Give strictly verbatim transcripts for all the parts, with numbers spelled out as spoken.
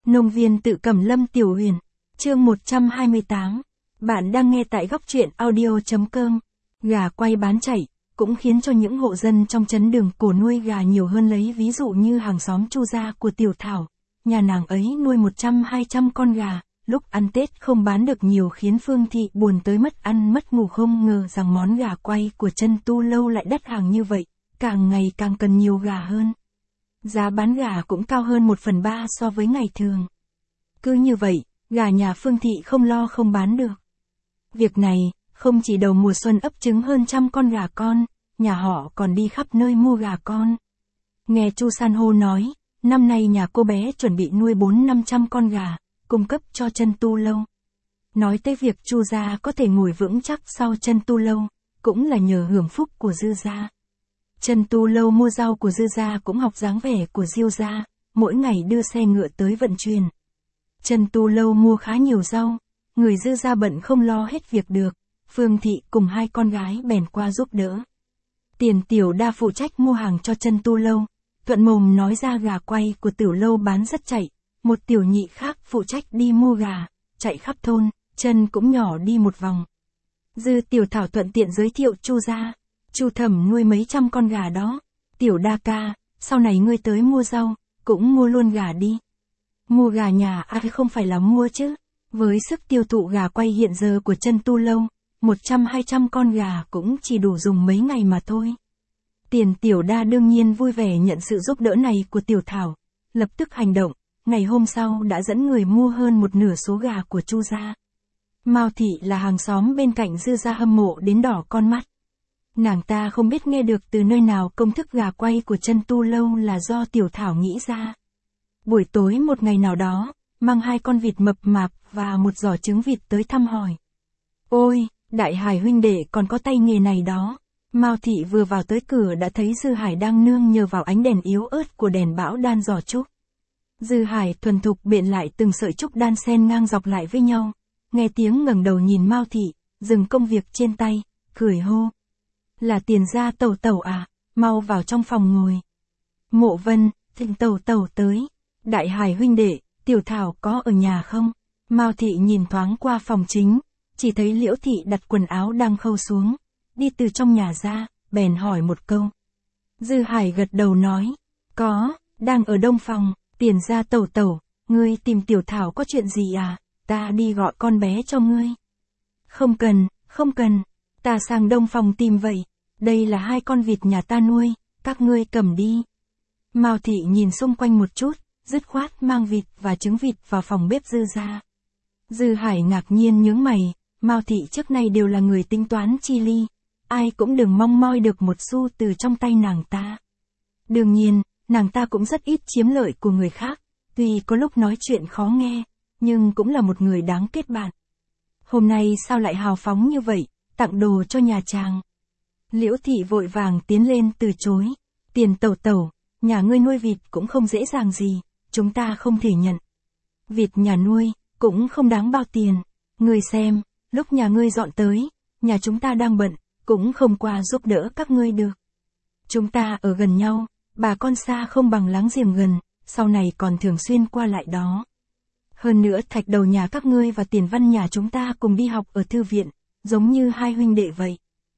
Nông viên tự Cẩm Lâm Tiểu Huyền, chương một trăm hai mươi tám. Bạn đang nghe tại góc truyện audio.com. Gà quay bán chạy, cũng khiến cho những hộ dân trong trấn Đường Cổ nuôi gà nhiều hơn. Lấy ví dụ như hàng xóm Chu gia của Tiểu Thảo, nhà nàng ấy nuôi một trăm hai trăm con gà, lúc ăn Tết không bán được nhiều khiến Phương Thị buồn tới mất ăn mất ngủ, không ngờ rằng món gà quay của Trân Tu Lâu lại đắt hàng như vậy, càng ngày càng cần nhiều gà hơn. Giá bán gà cũng cao hơn một phần ba so với ngày thường. Cứ như vậy, gà nhà Phương Thị không lo không bán được. Việc này, không chỉ đầu mùa xuân ấp trứng hơn trăm con gà con, nhà họ còn đi khắp nơi mua gà con. Nghe Chu San hô nói, năm nay nhà cô bé chuẩn bị nuôi bốn năm trăm con gà, cung cấp cho Trân Tu Lâu. Nói tới việc Chu gia có thể ngồi vững chắc sau Trân Tu Lâu, cũng là nhờ hưởng phúc của Dư gia. Trân Tu Lâu mua rau của Dư gia cũng học dáng vẻ của Diêu gia, mỗi ngày đưa xe ngựa tới vận chuyển. Trân Tu Lâu mua khá nhiều rau, người Dư gia bận không lo hết việc được, Phương Thị cùng hai con gái bèn qua giúp đỡ. Tiền Tiểu Đa phụ trách mua hàng cho Trân Tu Lâu, thuận mồm nói ra gà quay của Tiểu Lâu bán rất chạy, một tiểu nhị khác phụ trách đi mua gà, chạy khắp thôn, Trân cũng nhỏ đi một vòng. Dư Tiểu Thảo thuận tiện giới thiệu Chu gia, Chu Thẩm nuôi mấy trăm con gà đó, Tiểu Đa ca, sau này ngươi tới mua rau, cũng mua luôn gà đi. Mua gà nhà ai không phải là mua chứ, với sức tiêu thụ gà quay hiện giờ của Trân Tu Lâu, một trăm hai trăm con gà cũng chỉ đủ dùng mấy ngày mà thôi. Tiền Tiểu Đa đương nhiên vui vẻ nhận sự giúp đỡ này của Tiểu Thảo, lập tức hành động, ngày hôm sau đã dẫn người mua hơn một nửa số gà của Chu gia. Mao Thị là hàng xóm bên cạnh Dư gia hâm mộ đến đỏ con mắt. Nàng ta không biết nghe được từ nơi nào công thức gà quay của Trân Tu Lâu là do Tiểu Thảo nghĩ ra. Buổi tối một ngày nào đó, mang hai con vịt mập mạp và một giỏ trứng vịt tới thăm hỏi. Ôi, Đại Hải huynh đệ còn có tay nghề này đó. Mao Thị vừa vào tới cửa đã thấy Dư Hải đang nương nhờ vào ánh đèn yếu ớt của đèn bão đan giỏ trúc. Dư Hải thuần thục biện lại từng sợi trúc đan xen ngang dọc lại với nhau. Nghe tiếng ngẩng đầu nhìn Mao Thị, dừng công việc trên tay, cười hô. Là Tiền gia Tẩu Tẩu à, mau vào trong phòng ngồi. Mộ Vân, thỉnh Tẩu Tẩu tới. Đại Hải huynh đệ, Tiểu Thảo có ở nhà không? Mao Thị nhìn thoáng qua phòng chính, chỉ thấy Liễu Thị đặt quần áo đang khâu xuống, đi từ trong nhà ra, bèn hỏi một câu. Dư Hải gật đầu nói, có, đang ở đông phòng. Tiền gia Tẩu Tẩu, ngươi tìm Tiểu Thảo có chuyện gì à, ta đi gọi con bé cho ngươi. Không cần, không cần, ta sang đông phòng tìm vậy, đây là hai con vịt nhà ta nuôi, các ngươi cầm đi. Mao Thị nhìn xung quanh một chút, dứt khoát mang vịt và trứng vịt vào phòng bếp Dư gia. Dư Hải ngạc nhiên nhướng mày, Mao Thị trước nay đều là người tính toán chi ly, ai cũng đừng mong moi được một xu từ trong tay nàng ta. Đương nhiên, nàng ta cũng rất ít chiếm lợi của người khác, tuy có lúc nói chuyện khó nghe, nhưng cũng là một người đáng kết bạn. Hôm nay sao lại hào phóng như vậy, tặng đồ cho nhà chàng. Liễu Thị vội vàng tiến lên từ chối. Tiền Tẩu Tẩu, nhà ngươi nuôi vịt cũng không dễ dàng gì, chúng ta không thể nhận. Vịt nhà nuôi, cũng không đáng bao tiền. Ngươi xem, lúc nhà ngươi dọn tới, nhà chúng ta đang bận, cũng không qua giúp đỡ các ngươi được. Chúng ta ở gần nhau, bà con xa không bằng láng giềng gần, sau này còn thường xuyên qua lại đó. Hơn nữa Thạch Đầu nhà các ngươi và Tiền Văn nhà chúng ta cùng đi học ở thư viện, giống như hai huynh đệ vậy.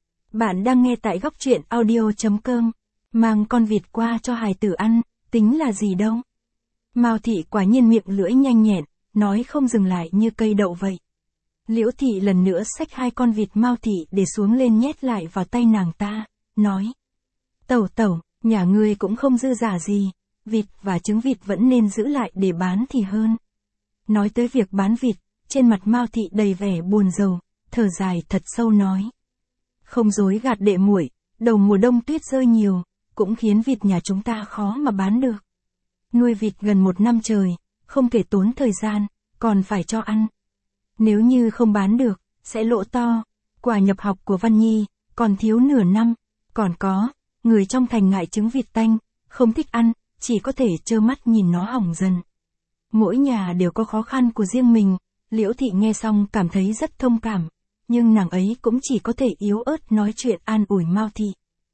Bạn đang nghe tại góc truyện audio.com. Mang con vịt qua cho hài tử ăn, tính là gì đâu. Mao Thị quả nhiên miệng lưỡi nhanh nhẹn, nói không dừng lại như cây đậu vậy. Liễu Thị lần nữa xách hai con vịt Mao Thị để xuống lên nhét lại vào tay nàng ta, nói. Tẩu Tẩu, nhà ngươi cũng không dư giả gì, vịt và trứng vịt vẫn nên giữ lại để bán thì hơn. Nói tới việc bán vịt, trên mặt Mao Thị đầy vẻ buồn rầu, thở dài thật sâu nói. Không dối gạt đệ muội, đầu mùa đông tuyết rơi nhiều, cũng khiến vịt nhà chúng ta khó mà bán được. Nuôi vịt gần một năm trời, không kể tốn thời gian, còn phải cho ăn. Nếu như không bán được, sẽ lỗ to. Quả nhập học của Văn Nhi, còn thiếu nửa năm. Còn có, người trong thành ngại trứng vịt tanh, không thích ăn, chỉ có thể trơ mắt nhìn nó hỏng dần. Mỗi nhà đều có khó khăn của riêng mình, Liễu Thị nghe xong cảm thấy rất thông cảm, nhưng nàng ấy cũng chỉ có thể yếu ớt nói chuyện an ủi Mao Thị.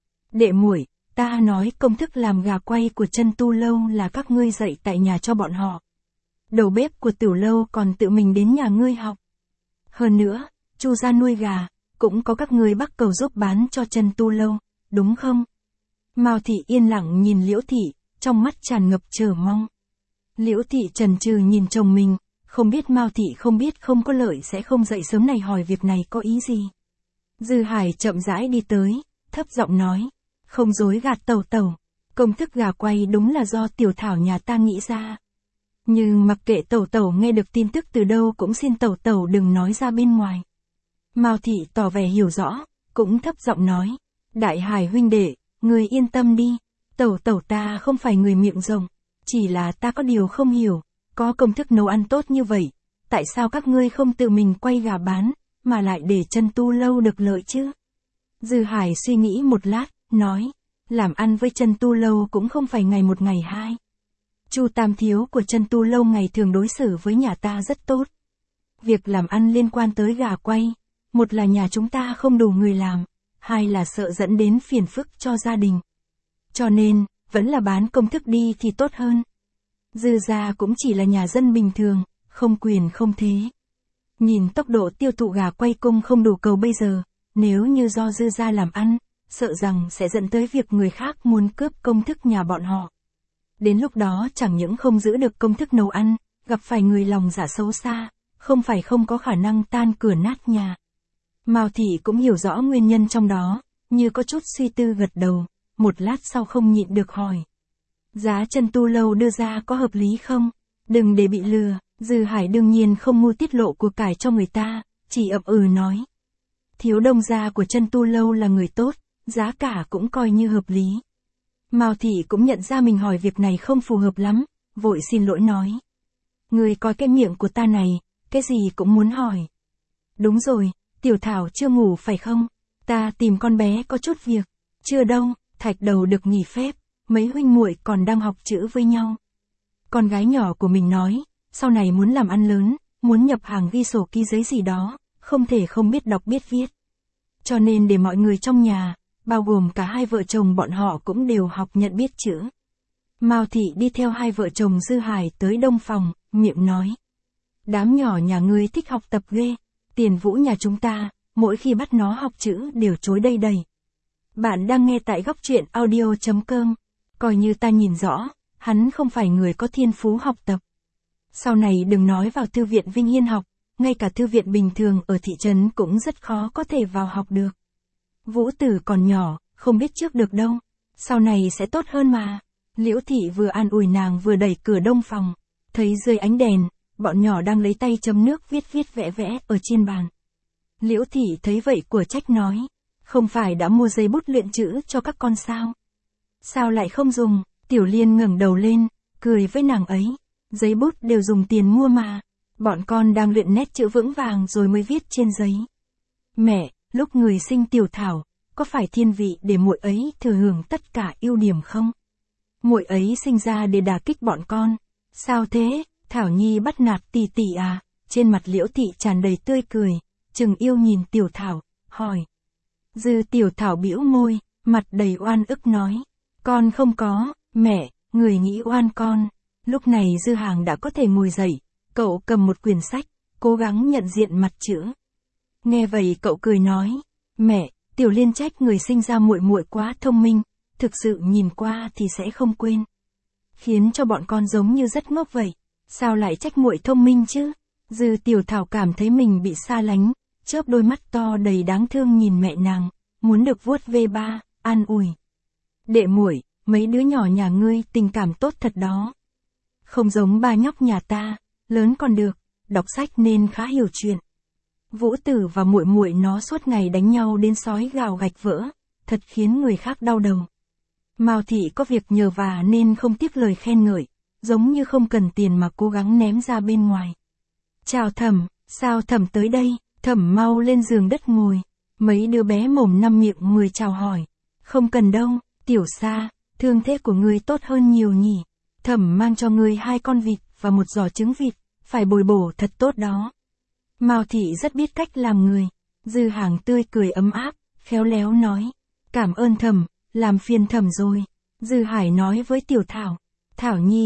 Đệ muội, ta nói công thức làm gà quay của Trân Tu Lâu là các ngươi dạy tại nhà cho bọn họ. đầu bếp của tiểu lâu còn tự mình đến nhà ngươi học. Hơn nữa, Chu gia nuôi gà, cũng có các ngươi Bắc Cầu giúp bán cho Trần Tu lâu, đúng không? Mao Thị yên lặng nhìn Liễu Thị, trong mắt tràn ngập chờ mong. Liễu Thị chần chừ nhìn chồng mình, không biết Mao Thị không biết không có lợi sẽ không dậy sớm này hỏi việc này có ý gì. Dư Hải chậm rãi đi tới, thấp giọng nói, không dối gạt Tẩu Tẩu, công thức gà quay đúng là do Tiểu Thảo nhà ta nghĩ ra. Nhưng mặc kệ Tẩu Tẩu nghe được tin tức từ đâu cũng xin Tẩu Tẩu đừng nói ra bên ngoài. Mao Thị tỏ vẻ hiểu rõ, cũng thấp giọng nói, Đại Hải huynh đệ, người yên tâm đi, Tẩu Tẩu ta không phải người miệng rộng, chỉ là ta có điều không hiểu, có công thức nấu ăn tốt như vậy, tại sao các ngươi không tự mình quay gà bán, mà lại để Trần Tu lâu được lợi chứ? Dư Hải suy nghĩ một lát, nói, làm ăn với Trần Tu lâu cũng không phải ngày một ngày hai. Chu Tam thiếu của Trần Tu lâu ngày thường đối xử với nhà ta rất tốt. Việc làm ăn liên quan tới gà quay, một là nhà chúng ta không đủ người làm, hai là sợ dẫn đến phiền phức cho gia đình. Cho nên, vẫn là bán công thức đi thì tốt hơn. Dư gia cũng chỉ là nhà dân bình thường, không quyền không thế. Nhìn tốc độ tiêu thụ gà quay cung không đủ cầu bây giờ, nếu như do dư gia làm ăn, sợ rằng sẽ dẫn tới việc người khác muốn cướp công thức nhà bọn họ. Đến lúc đó chẳng những không giữ được công thức nấu ăn, gặp phải người lòng dạ xấu xa, không phải không có khả năng tan cửa nát nhà. Mao Thị cũng hiểu rõ nguyên nhân trong đó, như có chút suy tư gật đầu, một lát sau không nhịn được hỏi. Giá Trần Tu lâu đưa ra có hợp lý không? Đừng để bị lừa. Dư Hải đương nhiên không ngu tiết lộ của cải cho người ta, chỉ ậm ừ nói. Thiếu đông gia của Trần Tu lâu là người tốt, giá cả cũng coi như hợp lý. Mao Thị cũng nhận ra mình hỏi việc này không phù hợp lắm, vội xin lỗi nói. Người coi cái miệng của ta này, cái gì cũng muốn hỏi. Đúng rồi, Tiểu Thảo chưa ngủ phải không? Ta tìm con bé có chút việc. Chưa đâu, Thạch Đầu được nghỉ phép, mấy huynh muội còn đang học chữ với nhau. Con gái nhỏ của mình nói, sau này muốn làm ăn lớn, muốn nhập hàng ghi sổ ký giấy gì đó, không thể không biết đọc biết viết. Cho nên để mọi người trong nhà, bao gồm cả hai vợ chồng bọn họ cũng đều học nhận biết chữ. Mao Thị đi theo hai vợ chồng Dư Hải tới đông phòng, miệng nói. Đám nhỏ nhà ngươi thích học tập ghê, Tiền Vũ nhà chúng ta, mỗi khi bắt nó học chữ đều chối đây đầy. Bạn đang nghe tại góc truyện audio chấm com, coi như ta nhìn rõ, hắn không phải người có thiên phú học tập. Sau này đừng nói vào thư viện Vinh Hiên học, ngay cả thư viện bình thường ở thị trấn cũng rất khó có thể vào học được. Vũ Tử còn nhỏ, không biết trước được đâu, sau này sẽ tốt hơn mà. Liễu Thị vừa an ủi nàng vừa đẩy cửa đông phòng, thấy dưới ánh đèn, bọn nhỏ đang lấy tay chấm nước viết viết vẽ vẽ ở trên bàn. Liễu Thị thấy vậy của trách nói, không phải đã mua giấy bút luyện chữ cho các con sao? Sao lại không dùng? Tiểu Liên ngẩng đầu lên, cười với nàng ấy, giấy bút đều dùng tiền mua mà, bọn con đang luyện nét chữ vững vàng rồi mới viết trên giấy. Mẹ, lúc người sinh Tiểu Thảo, có phải thiên vị để muội ấy thừa hưởng tất cả ưu điểm không? Muội ấy sinh ra để đả kích bọn con. Sao thế? Thảo Nhi bắt nạt tỷ tỷ à? Trên mặt Liễu Thị tràn đầy tươi cười, chừng yêu nhìn Tiểu Thảo, hỏi. Dư Tiểu Thảo bĩu môi, mặt đầy oan ức nói, con không có, mẹ, người nghĩ oan con. Lúc này Dư Hàng đã có thể ngồi dậy, cậu cầm một quyển sách, cố gắng nhận diện mặt chữ. Nghe vậy cậu cười nói, mẹ, Tiểu Liên trách người sinh ra muội muội quá thông minh, thực sự nhìn qua thì sẽ không quên. Khiến cho bọn con giống như rất ngốc vậy, sao lại trách muội thông minh chứ? Dư Tiểu Thảo cảm thấy mình bị xa lánh, chớp đôi mắt to đầy đáng thương nhìn mẹ nàng, muốn được vuốt ve ba, an ủi. Đệ muội, mấy đứa nhỏ nhà ngươi tình cảm tốt thật đó. Không giống ba nhóc nhà ta, lớn còn được, đọc sách nên khá hiểu chuyện. Vũ Tử và muội muội nó suốt ngày đánh nhau đến sói gào gạch vỡ, thật khiến người khác đau đầu. Mao Thị có việc nhờ vả nên không tiếc lời khen ngợi, giống như không cần tiền mà cố gắng ném ra bên ngoài. Chào Thẩm, sao Thẩm tới đây? Thẩm mau lên giường đất ngồi. Mấy đứa bé mồm năm miệng mười chào hỏi. Không cần đâu, Tiểu Sa, thương thế của ngươi tốt hơn nhiều nhỉ. Thẩm mang cho ngươi hai con vịt và một giỏ trứng vịt, phải bồi bổ thật tốt đó. Mao Thị rất biết cách làm người. Dư Hàng tươi cười ấm áp, khéo léo nói. Cảm ơn Thẩm, làm phiền Thẩm rồi. Dư Hải nói với Tiểu Thảo. Thảo Nhi,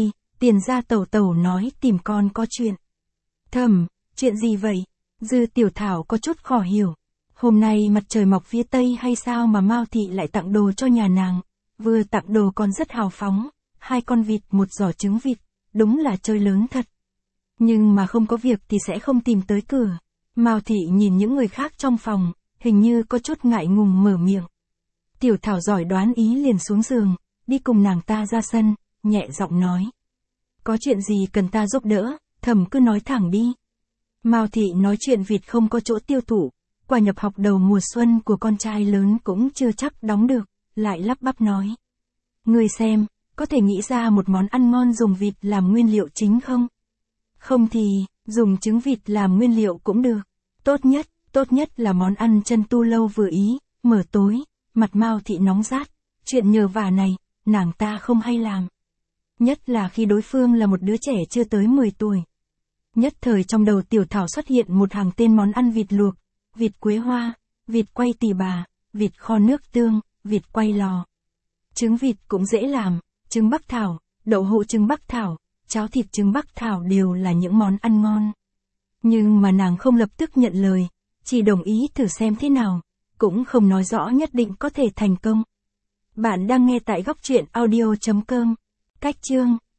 Tiền gia tẩu tẩu nói tìm con có chuyện. Thầm, chuyện gì vậy? Dư Tiểu Thảo có chút khó hiểu. Hôm nay mặt trời mọc phía tây hay sao mà Mao Thị lại tặng đồ cho nhà nàng? Vừa tặng đồ còn rất hào phóng, hai con vịt một giỏ trứng vịt, đúng là chơi lớn thật. Nhưng mà không có việc thì sẽ không tìm tới cửa. Mao Thị nhìn những người khác trong phòng, hình như có chút ngại ngùng mở miệng. Tiểu Thảo giỏi đoán ý liền xuống giường, đi cùng nàng ta ra sân, nhẹ giọng nói. Có chuyện gì cần ta giúp đỡ, Thẩm cứ nói thẳng đi. Mao Thị nói chuyện vịt không có chỗ tiêu thụ, quà nhập học đầu mùa xuân của con trai lớn cũng chưa chắc đóng được, lại lắp bắp nói. Ngươi xem, có thể nghĩ ra một món ăn ngon dùng vịt làm nguyên liệu chính không? Không thì, dùng trứng vịt làm nguyên liệu cũng được. Tốt nhất, tốt nhất là món ăn chân tu lâu vừa ý, mở tối, mặt Mao Thị nóng rát, chuyện nhờ vả này, nàng ta không hay làm. Nhất là khi đối phương là một đứa trẻ chưa tới mười tuổi. Nhất thời trong đầu Tiểu Thảo xuất hiện một hàng tên món ăn vịt luộc, vịt quế hoa, vịt quay tỉ bà, vịt kho nước tương, vịt quay lò. Trứng vịt cũng dễ làm, trứng bắc thảo, đậu hũ trứng bắc thảo, cháo thịt trứng bắc thảo đều là những món ăn ngon. Nhưng mà nàng không lập tức nhận lời, chỉ đồng ý thử xem thế nào, cũng không nói rõ nhất định có thể thành công. Bạn đang nghe tại góc truyện audio chấm com. Cách chương